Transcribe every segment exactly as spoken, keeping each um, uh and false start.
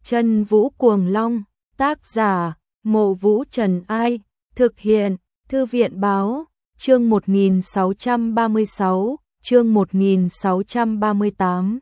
Chân Vũ Cuồng Long, tác giả, Mộ Vũ Trần Ai, thực hiện, Thư viện Báo, chương một nghìn sáu trăm ba mươi sáu, chương một nghìn sáu trăm ba mươi tám.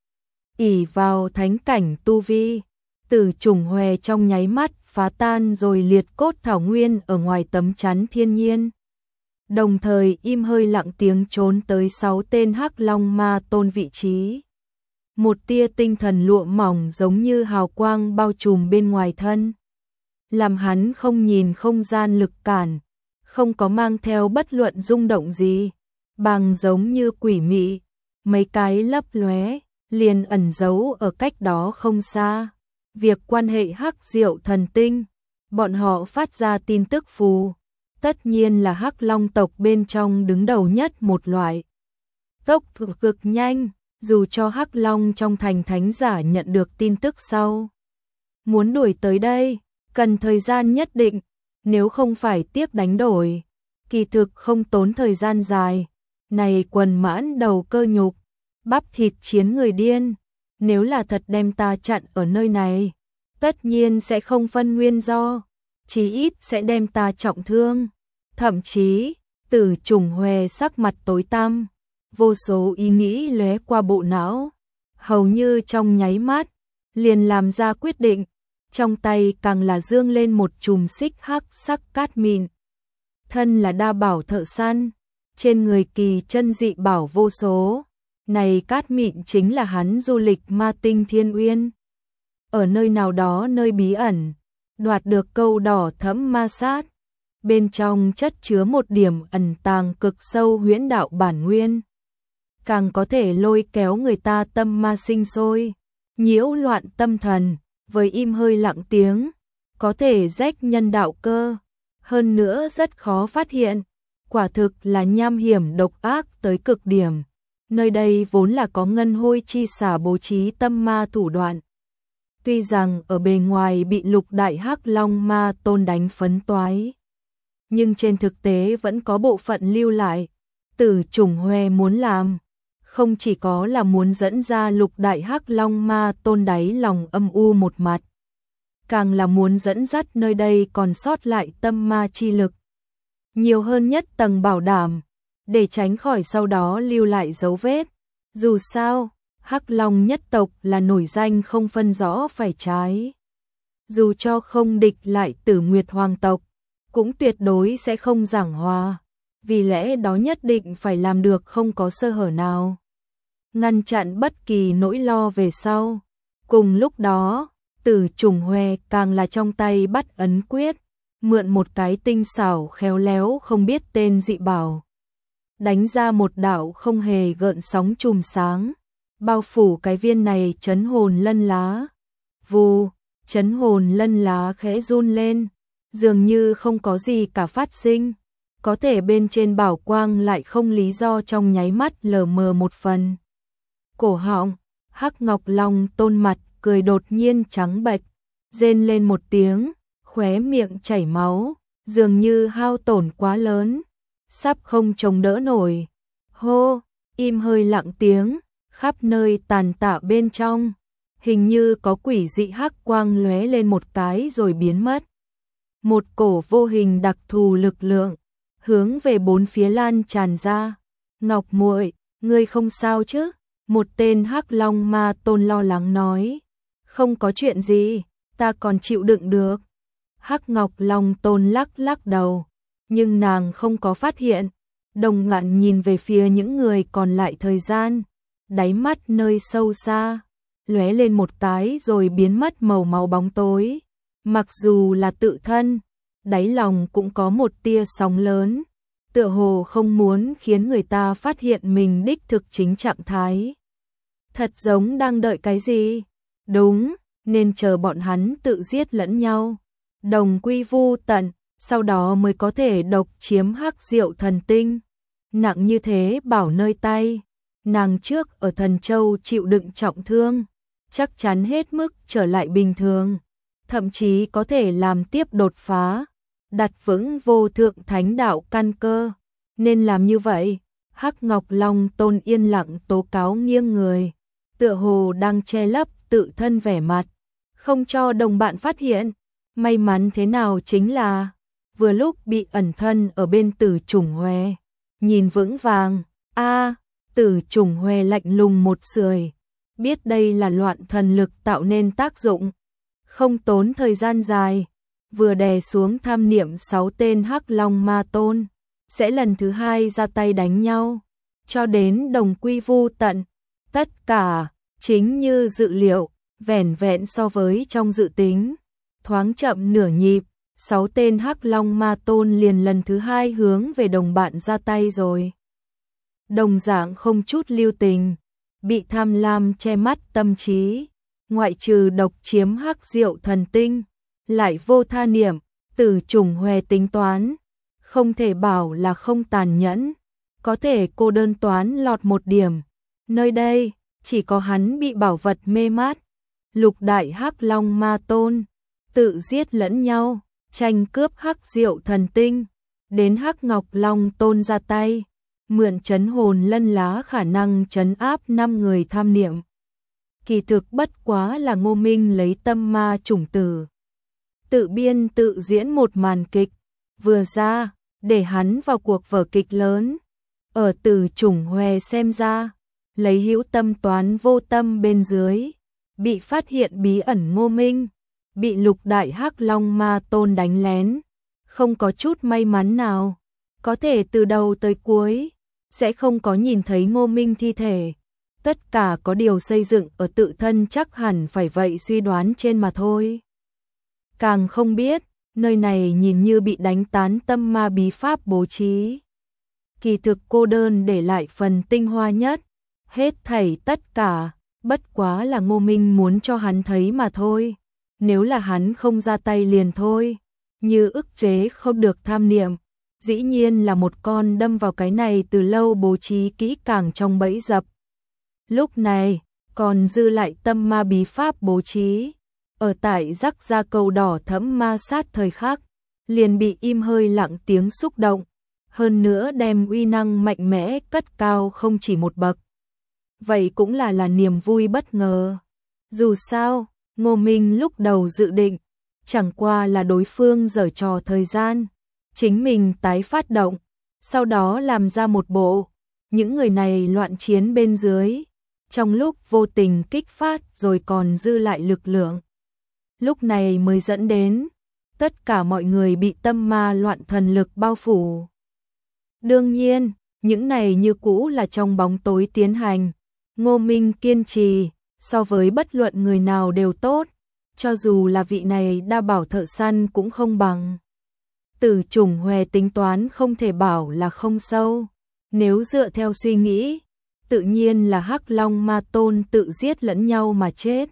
ỷ vào thánh cảnh tu vi, Tử Trùng Hòe trong nháy mắt phá tan rồi liệt cốt thảo nguyên ở ngoài tấm chắn thiên nhiên. Đồng thời im hơi lặng tiếng trốn tới sáu tên hắc long ma tôn vị trí. Một tia tinh thần lụa mỏng giống như hào quang bao trùm bên ngoài thân, làm hắn không nhìn không gian lực cản, không có mang theo bất luận rung động gì, bằng giống như quỷ mị, mấy cái lấp lóe, liền ẩn giấu ở cách đó không xa. Việc quan hệ hắc diệu thần tinh, bọn họ phát ra tin tức phù, tất nhiên là hắc long tộc bên trong đứng đầu nhất một loại. Tốc độ cực nhanh, dù cho hắc long trong thành thánh giả nhận được tin tức sau, muốn đuổi tới đây, cần thời gian nhất định, nếu không phải tiếc đánh đổi, kỳ thực không tốn thời gian dài. Này quần mãn đầu cơ nhục, bắp thịt chiến người điên, nếu là thật đem ta chặn ở nơi này, tất nhiên sẽ không phân nguyên do, chí ít sẽ đem ta trọng thương. Thậm chí, Tử Trùng Hòe sắc mặt tối tăm, vô số ý nghĩ lóe qua bộ não, hầu như trong nháy mắt, liền làm ra quyết định, trong tay càng là dương lên một chùm xích hắc sắc cát mịn. Thân là đa bảo thợ săn, trên người kỳ chân dị bảo vô số, này cát mịn chính là hắn du lịch ma tinh thiên uyên. Ở nơi nào đó nơi bí ẩn, đoạt được câu đỏ thẫm ma sát, bên trong chất chứa một điểm ẩn tàng cực sâu huyễn đạo bản nguyên, càng có thể lôi kéo người ta tâm ma sinh sôi, nhiễu loạn tâm thần, với im hơi lặng tiếng, có thể rách nhân đạo cơ, hơn nữa rất khó phát hiện, quả thực là nham hiểm độc ác tới cực điểm. Nơi đây vốn là có ngân hôi chi xả bố trí tâm ma thủ đoạn. Tuy rằng ở bề ngoài bị lục đại hắc long ma tôn đánh phấn toái, nhưng trên thực tế vẫn có bộ phận lưu lại. Tử Trùng Hòe muốn làm, không chỉ có là muốn dẫn ra lục đại hắc long ma tôn đáy lòng âm u một mặt, càng là muốn dẫn dắt nơi đây còn sót lại tâm ma chi lực, nhiều hơn nhất tầng bảo đảm, để tránh khỏi sau đó lưu lại dấu vết. Dù sao, hắc long nhất tộc là nổi danh không phân rõ phải trái. Dù cho không địch lại Tử Nguyệt Hoàng tộc, cũng tuyệt đối sẽ không giảng hòa, vì lẽ đó nhất định phải làm được không có sơ hở nào, ngăn chặn bất kỳ nỗi lo về sau. Cùng lúc đó, Tử Trùng Hòe càng là trong tay bắt ấn quyết, mượn một cái tinh xảo khéo léo không biết tên dị bảo, đánh ra một đạo không hề gợn sóng chùm sáng, bao phủ cái viên này chấn hồn lân lá. Vù, chấn hồn lân lá khẽ run lên, dường như không có gì cả phát sinh, có thể bên trên bảo quang lại không lý do trong nháy mắt lờ mờ một phần. Cổ họng, hắc ngọc long tôn mặt cười đột nhiên trắng bệch, rên lên một tiếng, khóe miệng chảy máu, dường như hao tổn quá lớn, sắp không chống đỡ nổi. Hô, im hơi lặng tiếng, khắp nơi tàn tạ bên trong, hình như có quỷ dị hắc quang lóe lên một cái rồi biến mất. Một cổ vô hình đặc thù lực lượng hướng về bốn phía lan tràn ra. Ngọc muội, ngươi không sao chứ? Một tên hắc long ma tôn lo lắng nói. Không có chuyện gì, ta còn chịu đựng được. Hắc ngọc long tôn lắc lắc đầu, nhưng nàng không có phát hiện. Đồng ngạn nhìn về phía những người còn lại, thời gian, đáy mắt nơi sâu xa, lóe lên một cái rồi biến mất màu máu bóng tối. Mặc dù là tự thân, đáy lòng cũng có một tia sóng lớn, tựa hồ không muốn khiến người ta phát hiện mình đích thực chính trạng thái. Thật giống đang đợi cái gì? Đúng, nên chờ bọn hắn tự giết lẫn nhau, đồng quy vu tận, sau đó mới có thể độc chiếm hắc diệu thần tinh. Nặng như thế bảo nơi tay, nàng trước ở Thần Châu chịu đựng trọng thương, chắc chắn hết mức trở lại bình thường, thậm chí có thể làm tiếp đột phá, đặt vững vô thượng thánh đạo căn cơ. Nên làm như vậy. Hắc Ngọc Long Tôn yên lặng tố cáo nghiêng người, tựa hồ đang che lấp tự thân vẻ mặt, không cho đồng bạn phát hiện. May mắn thế nào chính là, vừa lúc bị ẩn thân ở bên Tử Chủng Hoè, nhìn vững vàng, a Tử Chủng Hoè lạnh lùng một sưởi, biết đây là loạn thần lực tạo nên tác dụng. Không tốn thời gian dài, vừa đè xuống tham niệm sáu tên Hắc Long Ma Tôn, sẽ lần thứ hai ra tay đánh nhau, cho đến đồng quy vu tận. Tất cả, chính như dự liệu, vẻn vẹn so với trong dự tính. Thoáng chậm nửa nhịp, sáu tên Hắc Long Ma Tôn liền lần thứ hai hướng về đồng bạn ra tay rồi. Đồng dạng không chút lưu tình, bị tham lam che mắt tâm trí, ngoại trừ độc chiếm Hắc Diệu Thần Tinh, lại vô tha niệm, Tử Chủng Hoè tính toán, không thể bảo là không tàn nhẫn, có thể cô đơn toán lọt một điểm. Nơi đây, chỉ có hắn bị bảo vật mê mát. Lục đại Hắc Long Ma Tôn tự giết lẫn nhau, tranh cướp Hắc Diệu Thần Tinh, đến Hắc Ngọc Long Tôn ra tay, mượn trấn hồn lân lá khả năng trấn áp năm người tham niệm. Kỳ thực bất quá là Ngô Minh lấy tâm ma chủng tử, tự biên tự diễn một màn kịch, vừa ra, để hắn vào cuộc vở kịch lớn. Ở Tử Chủng Hoè xem ra, lấy hữu tâm toán vô tâm bên dưới, bị phát hiện bí ẩn Ngô Minh, bị lục đại Hắc Long Ma Tôn đánh lén, không có chút may mắn nào, có thể từ đầu tới cuối, sẽ không có nhìn thấy Ngô Minh thi thể. Tất cả có điều xây dựng ở tự thân chắc hẳn phải vậy suy đoán trên mà thôi. Càng không biết, nơi này nhìn như bị đánh tán tâm ma bí pháp bố trí. Kỳ thực cô đơn để lại phần tinh hoa nhất, hết thảy tất cả, bất quá là Ngô Minh muốn cho hắn thấy mà thôi. Nếu là hắn không ra tay liền thôi, như ức chế không được tham niệm, dĩ nhiên là một con đâm vào cái này từ lâu bố trí kỹ càng trong bẫy dập. Lúc này, còn dư lại tâm ma bí pháp bố trí, ở tại rắc ra cầu đỏ thẫm ma sát thời khắc, liền bị im hơi lặng tiếng xúc động, hơn nữa đem uy năng mạnh mẽ cất cao không chỉ một bậc. Vậy cũng là là niềm vui bất ngờ. Dù sao, Ngô Minh lúc đầu dự định, chẳng qua là đối phương giở trò thời gian, chính mình tái phát động, sau đó làm ra một bộ, những người này loạn chiến bên dưới, trong lúc vô tình kích phát rồi còn dư lại lực lượng. Lúc này mới dẫn đến, tất cả mọi người bị tâm ma loạn thần lực bao phủ. Đương nhiên, những này như cũ là trong bóng tối tiến hành, Ngô Minh kiên trì, so với bất luận người nào đều tốt, cho dù là vị này đa bảo thợ săn cũng không bằng. Tử Chủng Hoè tính toán không thể bảo là không sâu, nếu dựa theo suy nghĩ, tự nhiên là Hắc Long Ma Tôn tự giết lẫn nhau mà chết.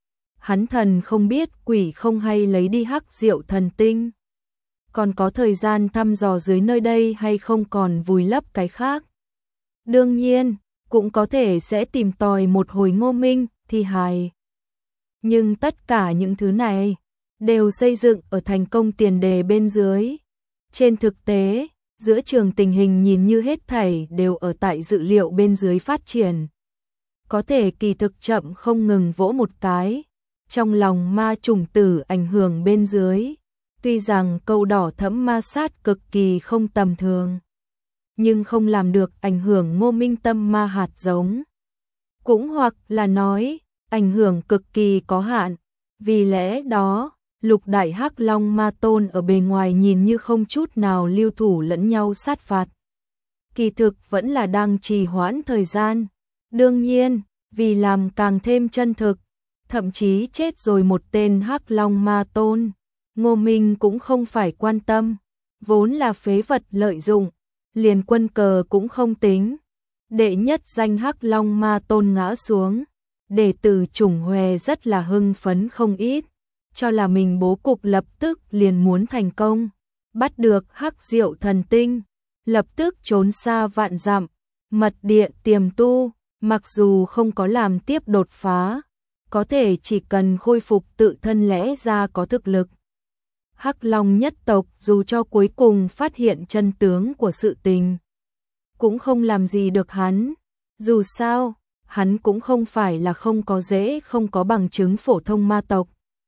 Hắn thần không biết quỷ không hay lấy đi Hắc Diệu Thần Tinh, còn có thời gian thăm dò dưới nơi đây hay không còn vùi lấp cái khác. Đương nhiên, cũng có thể sẽ tìm tòi một hồi Ngô Minh thi hài. Nhưng tất cả những thứ này đều xây dựng ở thành công tiền đề bên dưới. Trên thực tế, giữa trường tình hình nhìn như hết thảy đều ở tại dự liệu bên dưới phát triển. Có thể kỳ thực chậm không ngừng vỗ một cái, trong lòng ma trùng tử ảnh hưởng bên dưới. Tuy rằng câu đỏ thẫm ma sát cực kỳ không tầm thường, nhưng không làm được ảnh hưởng Ngô Minh tâm ma hạt giống. Cũng hoặc là nói, ảnh hưởng cực kỳ có hạn. Vì lẽ đó, lục đại Hắc Long Ma Tôn ở bề ngoài nhìn như không chút nào lưu thủ lẫn nhau sát phạt. Kỳ thực vẫn là đang trì hoãn thời gian. Đương nhiên, vì làm càng thêm chân thực, thậm chí chết rồi một tên Hắc Long Ma Tôn, Ngô Minh cũng không phải quan tâm, vốn là phế vật lợi dụng, liền quân cờ cũng không tính. Đệ nhất danh Hắc Long Ma Tôn ngã xuống, đệ tử Chủng Hoè rất là hưng phấn không ít, cho là mình bố cục lập tức liền muốn thành công, bắt được Hắc Diệu Thần Tinh, lập tức trốn xa vạn dặm, mật địa tiềm tu, mặc dù không có làm tiếp đột phá, có thể chỉ cần khôi phục tự thân lẽ ra có thực lực. Hắc Long nhất tộc dù cho cuối cùng phát hiện chân tướng của sự tình, cũng không làm gì được hắn. Dù sao, hắn cũng không phải là không có dễ không có bằng chứng phổ thông ma tộc,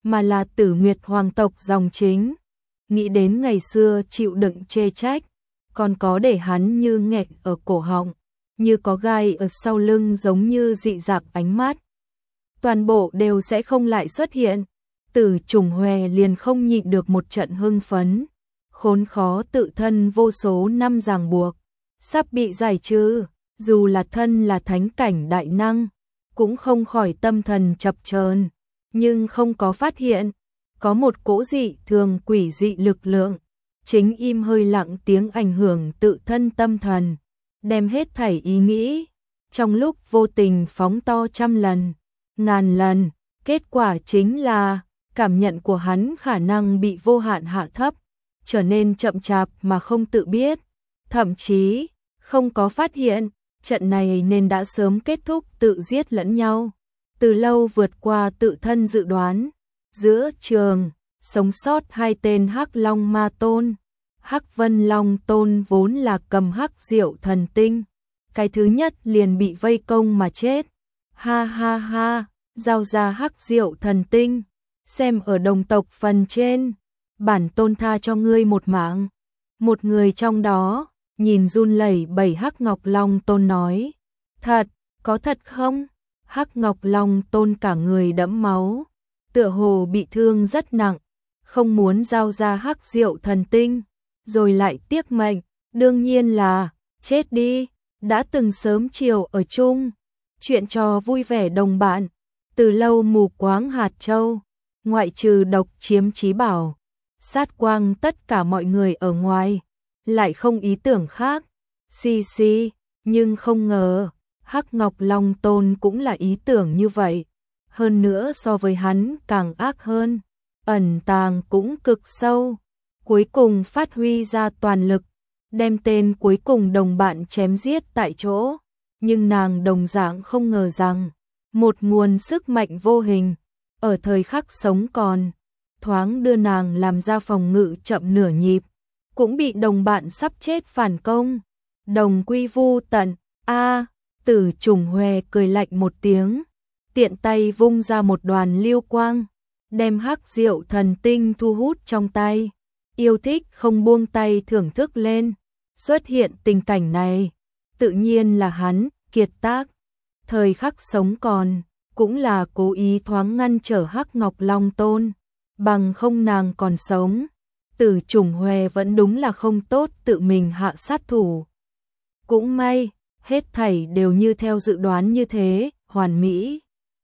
mà là Tử Nguyệt hoàng tộc dòng chính. Nghĩ đến ngày xưa chịu đựng chê trách, còn có để hắn như nghẹt ở cổ họng, như có gai ở sau lưng giống như dị dạng ánh mắt. Toàn bộ đều sẽ không lại xuất hiện. Tử Trùng Hòe liền không nhịn được một trận hưng phấn, khốn khó tự thân vô số năm ràng buộc, sắp bị giải trừ, dù là thân là thánh cảnh đại năng, cũng không khỏi tâm thần chập chờn, nhưng không có phát hiện, có một cỗ dị thường quỷ dị lực lượng, chính im hơi lặng tiếng ảnh hưởng tự thân tâm thần, đem hết thảy ý nghĩ, trong lúc vô tình phóng to trăm lần, ngàn lần, kết quả chính là cảm nhận của hắn khả năng bị vô hạn hạ thấp, trở nên chậm chạp mà không tự biết, thậm chí không có phát hiện, trận này nên đã sớm kết thúc tự giết lẫn nhau, từ lâu vượt qua tự thân dự đoán. Giữa trường, sống sót hai tên Hắc Long Ma Tôn. Hắc Vân Long Tôn vốn là cầm hắc diệu thần tinh, cái thứ nhất liền bị vây công mà chết. Ha ha ha, giao ra hắc diệu thần tinh, xem ở đồng tộc phần trên, bản tôn tha cho ngươi một mạng. Một người trong đó, nhìn run lẩy bẩy Hắc Ngọc Long Tôn nói, thật, có thật không? Hắc Ngọc Long Tôn cả người đẫm máu, tựa hồ bị thương rất nặng, không muốn giao ra hắc diệu thần tinh, rồi lại tiếc mệnh, đương nhiên là, chết đi, đã từng sớm chiều ở chung, chuyện trò vui vẻ đồng bạn, từ lâu mù quáng hạt châu, ngoại trừ độc chiếm trí bảo, sát quang tất cả mọi người ở ngoài, lại không ý tưởng khác, xì xì, nhưng không ngờ, Hắc Ngọc Long Tôn cũng là ý tưởng như vậy, hơn nữa so với hắn càng ác hơn, ẩn tàng cũng cực sâu, cuối cùng phát huy ra toàn lực, đem tên cuối cùng đồng bạn chém giết tại chỗ, nhưng nàng đồng dạng không ngờ rằng, một nguồn sức mạnh vô hình, ở thời khắc sống còn, thoáng đưa nàng làm ra phòng ngự chậm nửa nhịp, cũng bị đồng bạn sắp chết phản công, đồng quy vu tận. A, Tử Trùng Hòe cười lạnh một tiếng, tiện tay vung ra một đoàn lưu quang, đem hắc diệu thần tinh thu hút trong tay, yêu thích không buông tay thưởng thức lên. Xuất hiện tình cảnh này, tự nhiên là hắn, kiệt tác. Thời khắc sống còn, cũng là cố ý thoáng ngăn trở Hắc Ngọc Long Tôn, bằng không nàng còn sống. Tử Trùng Hòe vẫn đúng là không tốt tự mình hạ sát thủ. Cũng may, hết thảy đều như theo dự đoán như thế, hoàn mỹ.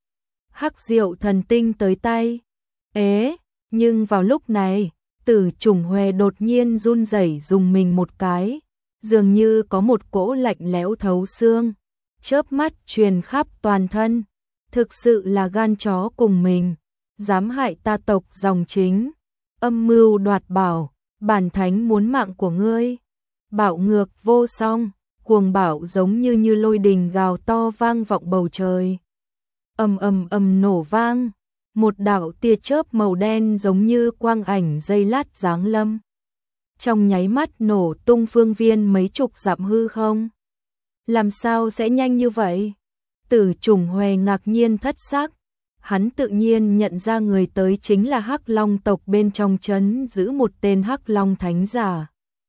Hắc diệu thần tinh tới tay. Ế, nhưng vào lúc này, Tử Trùng Hòe đột nhiên run rẩy dùng mình một cái, dường như có một cỗ lạnh lẽo thấu xương, chớp mắt truyền khắp toàn thân. Thực sự là gan chó cùng mình, dám hại ta tộc dòng chính, âm mưu đoạt bảo, bản thánh muốn mạng của ngươi. Bạo ngược vô song, cuồng bạo giống như như lôi đình gào to vang vọng bầu trời. Ầm ầm ầm nổ vang, một đạo tia chớp màu đen giống như quang ảnh giây lát giáng lâm. Trong nháy mắt nổ tung phương viên mấy chục dặm hư không. Làm sao sẽ nhanh như vậy? Tử Trùng Hòe ngạc nhiên thất sắc, hắn tự nhiên nhận ra người tới chính là Hắc Long tộc bên trong trấn giữ một tên Hắc Long thánh giả.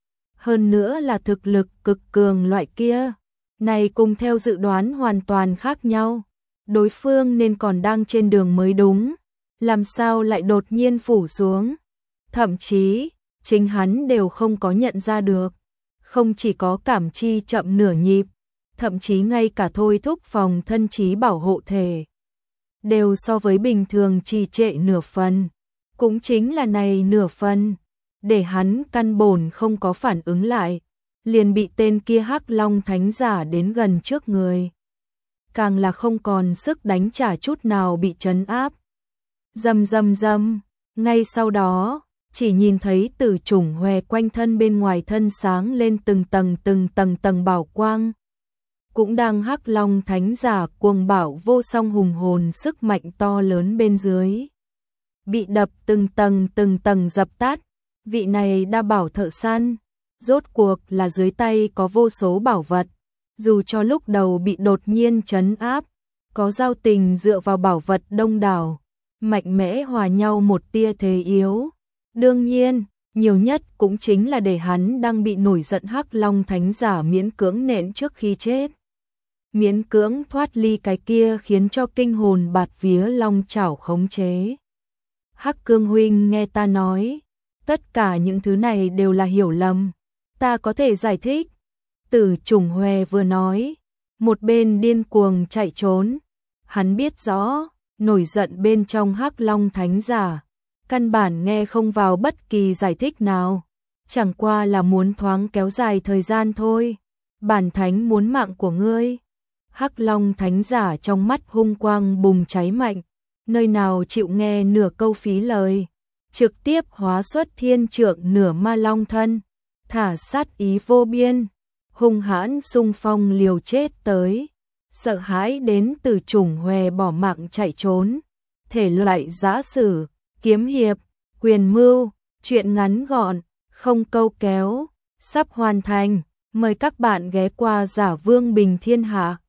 Hơn nữa là thực lực cực cường loại kia, này cùng theo dự đoán hoàn toàn khác nhau. Đối phương nên còn đang trên đường mới đúng, làm sao lại đột nhiên phủ xuống. Thậm chí, chính hắn đều không có nhận ra được, không chỉ có cảm chi chậm nửa nhịp, thậm chí ngay cả thôi thúc phòng thân trí bảo hộ thể, đều so với bình thường trì trệ nửa phần. Cũng chính là này nửa phần, để hắn căn bổn không có phản ứng lại, liền bị tên kia Hắc Long thánh giả đến gần trước người. Càng là không còn sức đánh trả chút nào bị trấn áp. Rầm rầm rầm, ngay sau đó, chỉ nhìn thấy Tử Trùng Hòe quanh thân bên ngoài thân sáng lên từng tầng từng tầng tầng bảo quang. Cũng đang Hắc Long thánh giả cuồng bạo vô song hùng hồn sức mạnh to lớn bên dưới. Bị đập từng tầng từng tầng dập tắt, vị này đa bảo thợ săn, rốt cuộc là dưới tay có vô số bảo vật, dù cho lúc đầu bị đột nhiên trấn áp, có giao tình dựa vào bảo vật đông đảo, mạnh mẽ hòa nhau một tia thế yếu. Đương nhiên, nhiều nhất cũng chính là để hắn đang bị nổi giận Hắc Long Thánh Giả miễn cưỡng nện trước khi chết. Miễn cưỡng thoát ly cái kia khiến cho kinh hồn bạt vía long chảo khống chế. Hắc Cương huynh nghe ta nói, tất cả những thứ này đều là hiểu lầm, ta có thể giải thích. Tử Trùng Hoè vừa nói, một bên điên cuồng chạy trốn, hắn biết rõ, nổi giận bên trong Hắc Long Thánh Giả, căn bản nghe không vào bất kỳ giải thích nào, chẳng qua là muốn thoáng kéo dài thời gian thôi. Bản thánh muốn mạng của ngươi. Hắc Long Thánh Giả trong mắt hung quang bùng cháy mạnh, nơi nào chịu nghe nửa câu phí lời, trực tiếp hóa xuất thiên trượng nửa ma long thân, thả sát ý vô biên, hung hãn xung phong liều chết tới. Sợ hãi đến Từ Trùng Hoè bỏ mạng chạy trốn, thể loại giã sử, kiếm hiệp, quyền mưu, truyện ngắn gọn, không câu kéo, sắp hoàn thành. Mời các bạn ghé qua Giả Vương Bình Thiên Hạ.